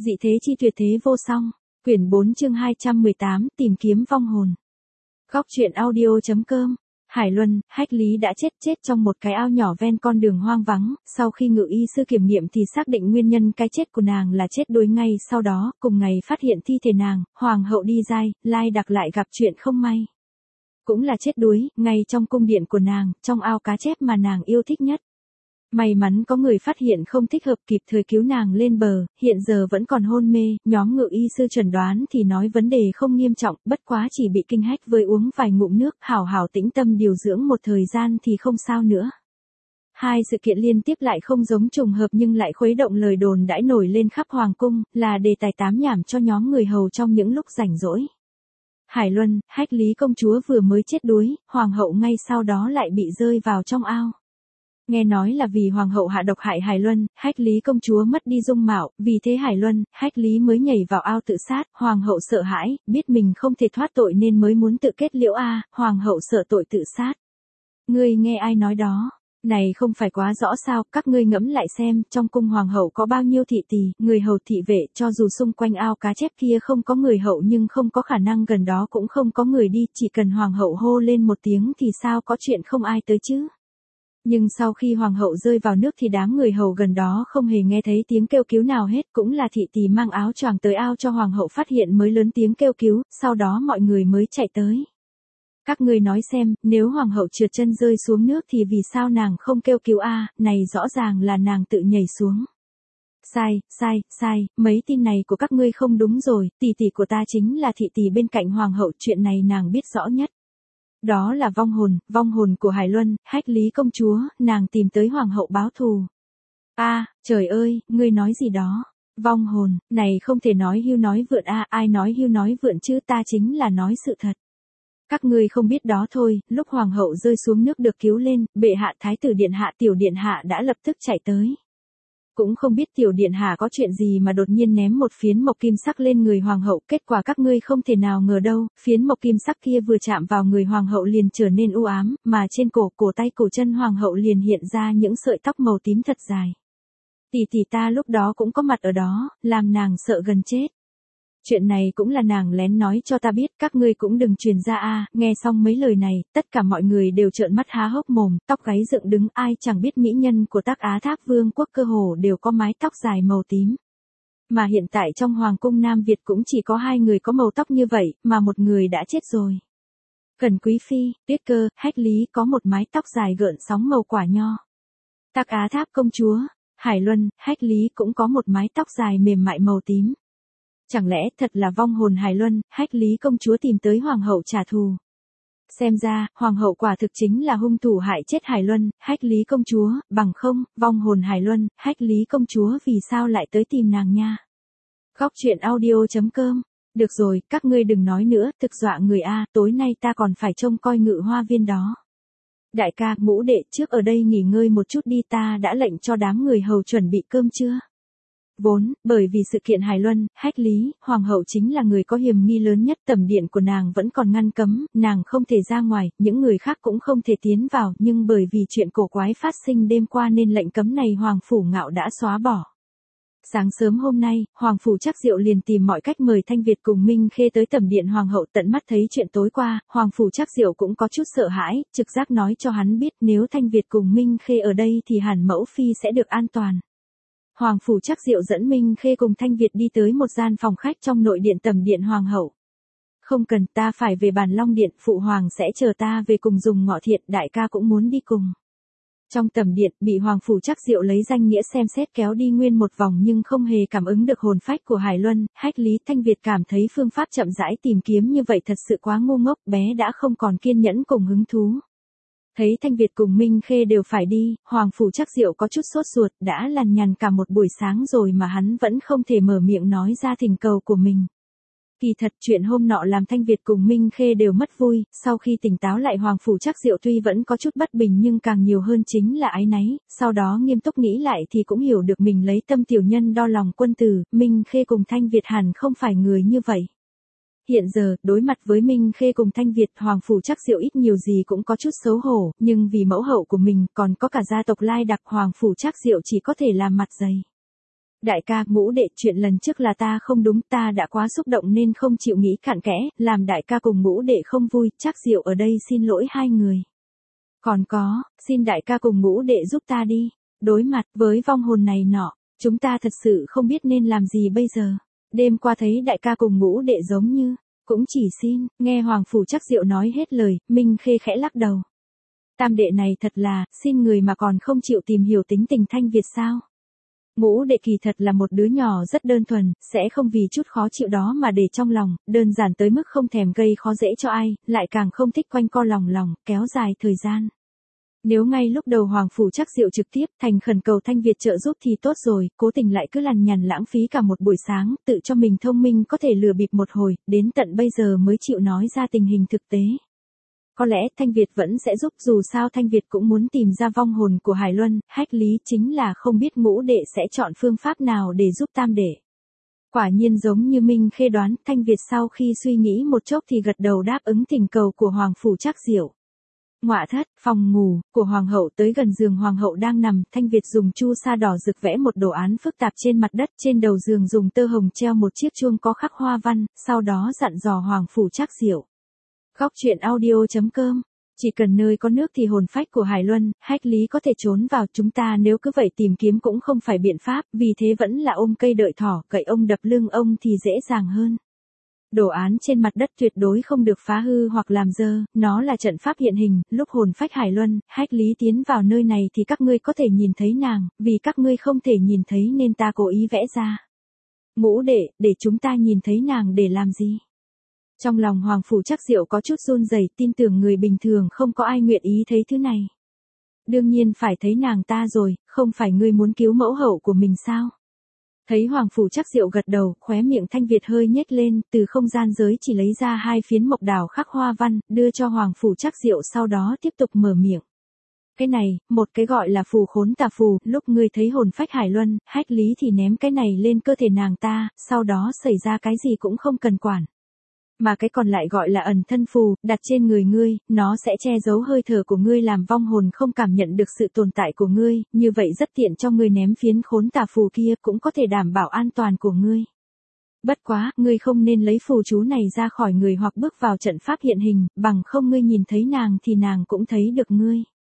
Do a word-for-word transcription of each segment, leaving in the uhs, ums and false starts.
Dị thế chi tuyệt thế vô song. Quyển bốn chương hai trăm mười tám, tìm kiếm vong hồn. Góc truyện audio.com. Hải Luân, Hách Lý đã chết chết trong một cái ao nhỏ ven con đường hoang vắng, sau khi ngự y sư kiểm nghiệm thì xác định nguyên nhân cái chết của nàng là chết đuối. Ngay sau đó, cùng ngày phát hiện thi thể nàng, hoàng hậu đi giai, lai đặc lại gặp chuyện không may. Cũng là chết đuối, ngay trong cung điện của nàng, trong ao cá chép mà nàng yêu thích nhất. May mắn có người phát hiện không thích hợp kịp thời cứu nàng lên bờ, hiện giờ vẫn còn hôn mê, nhóm ngự y sư chẩn đoán thì nói vấn đề không nghiêm trọng, bất quá chỉ bị kinh hách với uống vài ngụm nước, hảo hảo tĩnh tâm điều dưỡng một thời gian thì không sao nữa. Hai sự kiện liên tiếp lại không giống trùng hợp nhưng lại khuấy động lời đồn đãi nổi lên khắp hoàng cung, là đề tài tám nhảm cho nhóm người hầu trong những lúc rảnh rỗi. Hải Luân, Hách Lý công chúa vừa mới chết đuối, hoàng hậu ngay sau đó lại bị rơi vào trong ao. Nghe nói là vì hoàng hậu hạ độc hại Hải Luân, Hách Lý công chúa mất đi dung mạo, vì thế Hải Luân, Hách Lý mới nhảy vào ao tự sát, hoàng hậu sợ hãi, biết mình không thể thoát tội nên mới muốn tự kết liễu a, hoàng hậu sợ tội tự sát. Ngươi nghe ai nói đó? Này không phải quá rõ sao, các ngươi ngẫm lại xem, trong cung hoàng hậu có bao nhiêu thị tỳ, người hầu thị vệ, cho dù xung quanh ao cá chép kia không có người hậu nhưng không có khả năng gần đó cũng không có người đi, chỉ cần hoàng hậu hô lên một tiếng thì sao có chuyện không ai tới chứ? Nhưng sau khi hoàng hậu rơi vào nước thì đám người hầu gần đó không hề nghe thấy tiếng kêu cứu nào hết, cũng là thị tỳ mang áo choàng tới ao cho hoàng hậu phát hiện mới lớn tiếng kêu cứu, sau đó mọi người mới chạy tới. Các ngươi nói xem, nếu hoàng hậu trượt chân rơi xuống nước thì vì sao nàng không kêu cứu a, này rõ ràng là nàng tự nhảy xuống. Sai, sai, sai, mấy tin này của các ngươi không đúng rồi, tỷ tỷ của ta chính là thị tỳ bên cạnh hoàng hậu, chuyện này nàng biết rõ nhất. Đó là vong hồn, vong hồn của Hải Luân, Hách Lý công chúa, nàng tìm tới hoàng hậu báo thù. A, trời ơi, ngươi nói gì đó? Vong hồn, này không thể nói hưu nói vượn a, ai nói hưu nói vượn chứ, ta chính là nói sự thật. Các ngươi không biết đó thôi, lúc hoàng hậu rơi xuống nước được cứu lên, bệ hạ thái tử điện hạ tiểu điện hạ đã lập tức chạy tới. Cũng không biết tiểu điện hạ có chuyện gì mà đột nhiên ném một phiến mộc kim sắc lên người hoàng hậu, kết quả các ngươi không thể nào ngờ đâu, phiến mộc kim sắc kia vừa chạm vào người hoàng hậu liền trở nên u ám, mà trên cổ, cổ tay cổ chân hoàng hậu liền hiện ra những sợi tóc màu tím thật dài. Tỷ tỷ ta lúc đó cũng có mặt ở đó, làm nàng sợ gần chết. Chuyện này cũng là nàng lén nói cho ta biết, các ngươi cũng đừng truyền ra a. Nghe xong mấy lời này, tất cả mọi người đều trợn mắt há hốc mồm, tóc gáy dựng đứng, ai chẳng biết mỹ nhân của Tác Á Thác Vương quốc cơ hồ đều có mái tóc dài màu tím. Mà hiện tại trong hoàng cung Nam Việt cũng chỉ có hai người có màu tóc như vậy, mà một người đã chết rồi. Cẩn Quý Phi, Tuyết Cơ, Hách Lý có một mái tóc dài gợn sóng màu quả nho. Tác Á Thác công chúa, Hải Luân, Hách Lý cũng có một mái tóc dài mềm mại màu tím. Chẳng lẽ thật là vong hồn Hải Luân, Hách Lý công chúa tìm tới hoàng hậu trả thù? Xem ra, hoàng hậu quả thực chính là hung thủ hại chết Hải Luân, Hách Lý công chúa, bằng không, vong hồn Hải Luân, Hách Lý công chúa vì sao lại tới tìm nàng nha? Góc truyện audio.com. Được rồi, các ngươi đừng nói nữa, thực dọa người a, tối nay ta còn phải trông coi Ngự Hoa Viên đó. Đại ca, Ngũ đệ, trước ở đây nghỉ ngơi một chút đi, ta đã lệnh cho đám người hầu chuẩn bị cơm chưa? Vốn, bởi vì sự kiện Hải Luân, Hách Lý, hoàng hậu chính là người có hiểm nghi lớn nhất, tẩm điện của nàng vẫn còn ngăn cấm, nàng không thể ra ngoài, những người khác cũng không thể tiến vào, nhưng bởi vì chuyện cổ quái phát sinh đêm qua nên lệnh cấm này hoàng phủ Ngạo đã xóa bỏ. Sáng sớm hôm nay, hoàng phủ Trắc Diệu liền tìm mọi cách mời Thanh Việt cùng Minh Khê tới tẩm điện hoàng hậu, tận mắt thấy chuyện tối qua, hoàng phủ Trắc Diệu cũng có chút sợ hãi, trực giác nói cho hắn biết nếu Thanh Việt cùng Minh Khê ở đây thì hẳn mẫu phi sẽ được an toàn. Hoàng phủ Trắc Diệu dẫn Minh Khê cùng Thanh Việt đi tới một gian phòng khách trong nội điện tẩm điện hoàng hậu. Không cần, ta phải về Bàn Long điện, phụ hoàng sẽ chờ ta về cùng dùng ngọ thiện, đại ca cũng muốn đi cùng. Trong tẩm điện, bị hoàng phủ Trắc Diệu lấy danh nghĩa xem xét kéo đi nguyên một vòng nhưng không hề cảm ứng được hồn phách của Hải Luân, Hách Lý. Thanh Việt cảm thấy phương pháp chậm rãi tìm kiếm như vậy thật sự quá ngu ngốc, bé đã không còn kiên nhẫn cùng hứng thú. Thấy Thanh Việt cùng Minh Khê đều phải đi, hoàng phủ Trắc Diệu có chút sốt ruột, đã lằn nhằn cả một buổi sáng rồi mà hắn vẫn không thể mở miệng nói ra thỉnh cầu của mình. Kỳ thật chuyện hôm nọ làm Thanh Việt cùng Minh Khê đều mất vui, sau khi tỉnh táo lại hoàng phủ Trắc Diệu tuy vẫn có chút bất bình nhưng càng nhiều hơn chính là áy náy, sau đó nghiêm túc nghĩ lại thì cũng hiểu được mình lấy tâm tiểu nhân đo lòng quân tử, Minh Khê cùng Thanh Việt hẳn không phải người như vậy. Hiện giờ, đối mặt với Minh Khê cùng Thanh Việt, hoàng phủ Trắc Diệu ít nhiều gì cũng có chút xấu hổ, nhưng vì mẫu hậu của mình, còn có cả gia tộc Lai Đặc, hoàng phủ Trắc Diệu chỉ có thể làm mặt dày. Đại ca, Ngũ đệ, chuyện lần trước là ta không đúng, ta đã quá xúc động nên không chịu nghĩ cặn kẽ, làm đại ca cùng Ngũ đệ không vui, Trác Diệu ở đây xin lỗi hai người. Còn có, xin đại ca cùng Ngũ đệ giúp ta đi, đối mặt với vong hồn này nọ, chúng ta thật sự không biết nên làm gì bây giờ. Đêm qua thấy đại ca cùng Ngũ đệ giống như, cũng chỉ xin, nghe Hoàng Phủ Trác Diệu nói hết lời, Minh Khê khẽ lắc đầu. Tam đệ này thật là, xin người mà còn không chịu tìm hiểu tính tình Thanh Việt sao? Ngũ đệ kỳ thật là một đứa nhỏ rất đơn thuần, sẽ không vì chút khó chịu đó mà để trong lòng, đơn giản tới mức không thèm gây khó dễ cho ai, lại càng không thích quanh co lòng lòng, kéo dài thời gian. Nếu ngay lúc đầu Hoàng Phủ Trác Diệu trực tiếp thành khẩn cầu Thanh Việt trợ giúp thì tốt rồi, cố tình lại cứ lằn nhằn lãng phí cả một buổi sáng, tự cho mình thông minh có thể lừa bịp một hồi, đến tận bây giờ mới chịu nói ra tình hình thực tế. Có lẽ Thanh Việt vẫn sẽ giúp, dù sao Thanh Việt cũng muốn tìm ra vong hồn của Hải Luân, Hách Lý chính là không biết Ngũ đệ sẽ chọn phương pháp nào để giúp tam đệ. Quả nhiên giống như Minh Khê đoán, Thanh Việt sau khi suy nghĩ một chốc thì gật đầu đáp ứng thỉnh cầu của Hoàng Phủ Trác Diệu. Ngọa thất, phòng ngủ của Hoàng hậu tới gần giường Hoàng hậu đang nằm, Thanh Việt dùng chu sa đỏ rực vẽ một đồ án phức tạp trên mặt đất, trên đầu giường dùng tơ hồng treo một chiếc chuông có khắc hoa văn, sau đó dặn dò Hoàng Phủ Trác Diệu. Góc truyện audio chấm com. Chỉ cần nơi có nước thì hồn phách của Hải Luân, Hách Lý có thể trốn vào, chúng ta nếu cứ vậy tìm kiếm cũng không phải biện pháp, vì thế vẫn là ôm cây đợi thỏ, cậy ông đập lưng ông thì dễ dàng hơn. Đồ án trên mặt đất tuyệt đối không được phá hư hoặc làm dơ, nó là trận pháp hiện hình, lúc hồn phách Hải Luân, Hách Lý tiến vào nơi này thì các ngươi có thể nhìn thấy nàng, vì các ngươi không thể nhìn thấy nên ta cố ý vẽ ra. Ngũ đệ, để chúng ta nhìn thấy nàng để làm gì? Trong lòng Hoàng Phủ Trác Diệu có chút run rẩy, tin tưởng người bình thường không có ai nguyện ý thấy thứ này. Đương nhiên phải thấy nàng ta rồi, không phải ngươi muốn cứu mẫu hậu của mình sao? Thấy Hoàng Phủ Trác Diệu gật đầu, khóe miệng Thanh Việt hơi nhếch lên, từ không gian giới chỉ lấy ra hai phiến mộc đào khắc hoa văn, đưa cho Hoàng Phủ Trác Diệu, sau đó tiếp tục mở miệng. Cái này, một cái gọi là phù khốn tà phù, lúc ngươi thấy hồn phách Hải Luân, Hách Lý thì ném cái này lên cơ thể nàng ta, sau đó xảy ra cái gì cũng không cần quản. Mà cái còn lại gọi là ẩn thân phù, đặt trên người ngươi, nó sẽ che giấu hơi thở của ngươi làm vong hồn không cảm nhận được sự tồn tại của ngươi, như vậy rất tiện cho ngươi ném phiến khốn tà phù kia, cũng có thể đảm bảo an toàn của ngươi. Bất quá, ngươi không nên lấy phù chú này ra khỏi người hoặc bước vào trận pháp hiện hình, bằng không ngươi nhìn thấy nàng thì nàng cũng thấy được ngươi.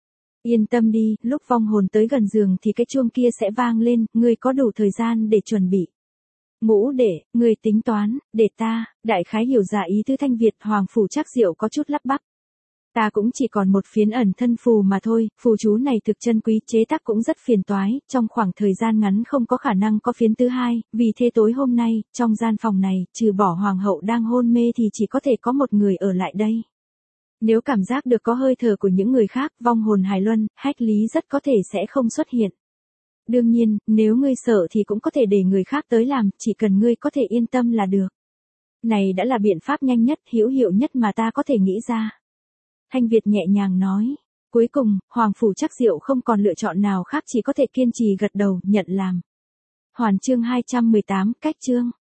Yên tâm đi, lúc vong hồn tới gần giường thì cái chuông kia sẽ vang lên, ngươi có đủ thời gian để chuẩn bị. Ngũ đệ, người tính toán, để ta, đại khái hiểu ra ý tứ Thanh Việt. Hoàng Phủ Trác Diệu có chút lắp bắp. Ta cũng chỉ còn một phiến ẩn thân phù mà thôi, phù chú này thực chân quý, chế tác cũng rất phiền toái, trong khoảng thời gian ngắn không có khả năng có phiến thứ hai, vì thế tối hôm nay, trong gian phòng này, trừ bỏ Hoàng hậu đang hôn mê thì chỉ có thể có một người ở lại đây. Nếu cảm giác được có hơi thở của những người khác, vong hồn Hải Luân, Hách Lý rất có thể sẽ không xuất hiện. Đương nhiên, nếu ngươi sợ thì cũng có thể để người khác tới làm, chỉ cần ngươi có thể yên tâm là được. Này đã là biện pháp nhanh nhất, hữu hiệu nhất mà ta có thể nghĩ ra. Thanh Việt nhẹ nhàng nói. Cuối cùng, Hoàng Phủ Trác Diệu không còn lựa chọn nào khác, chỉ có thể kiên trì gật đầu, nhận làm. Hoàn chương hai trăm mười tám, cách chương.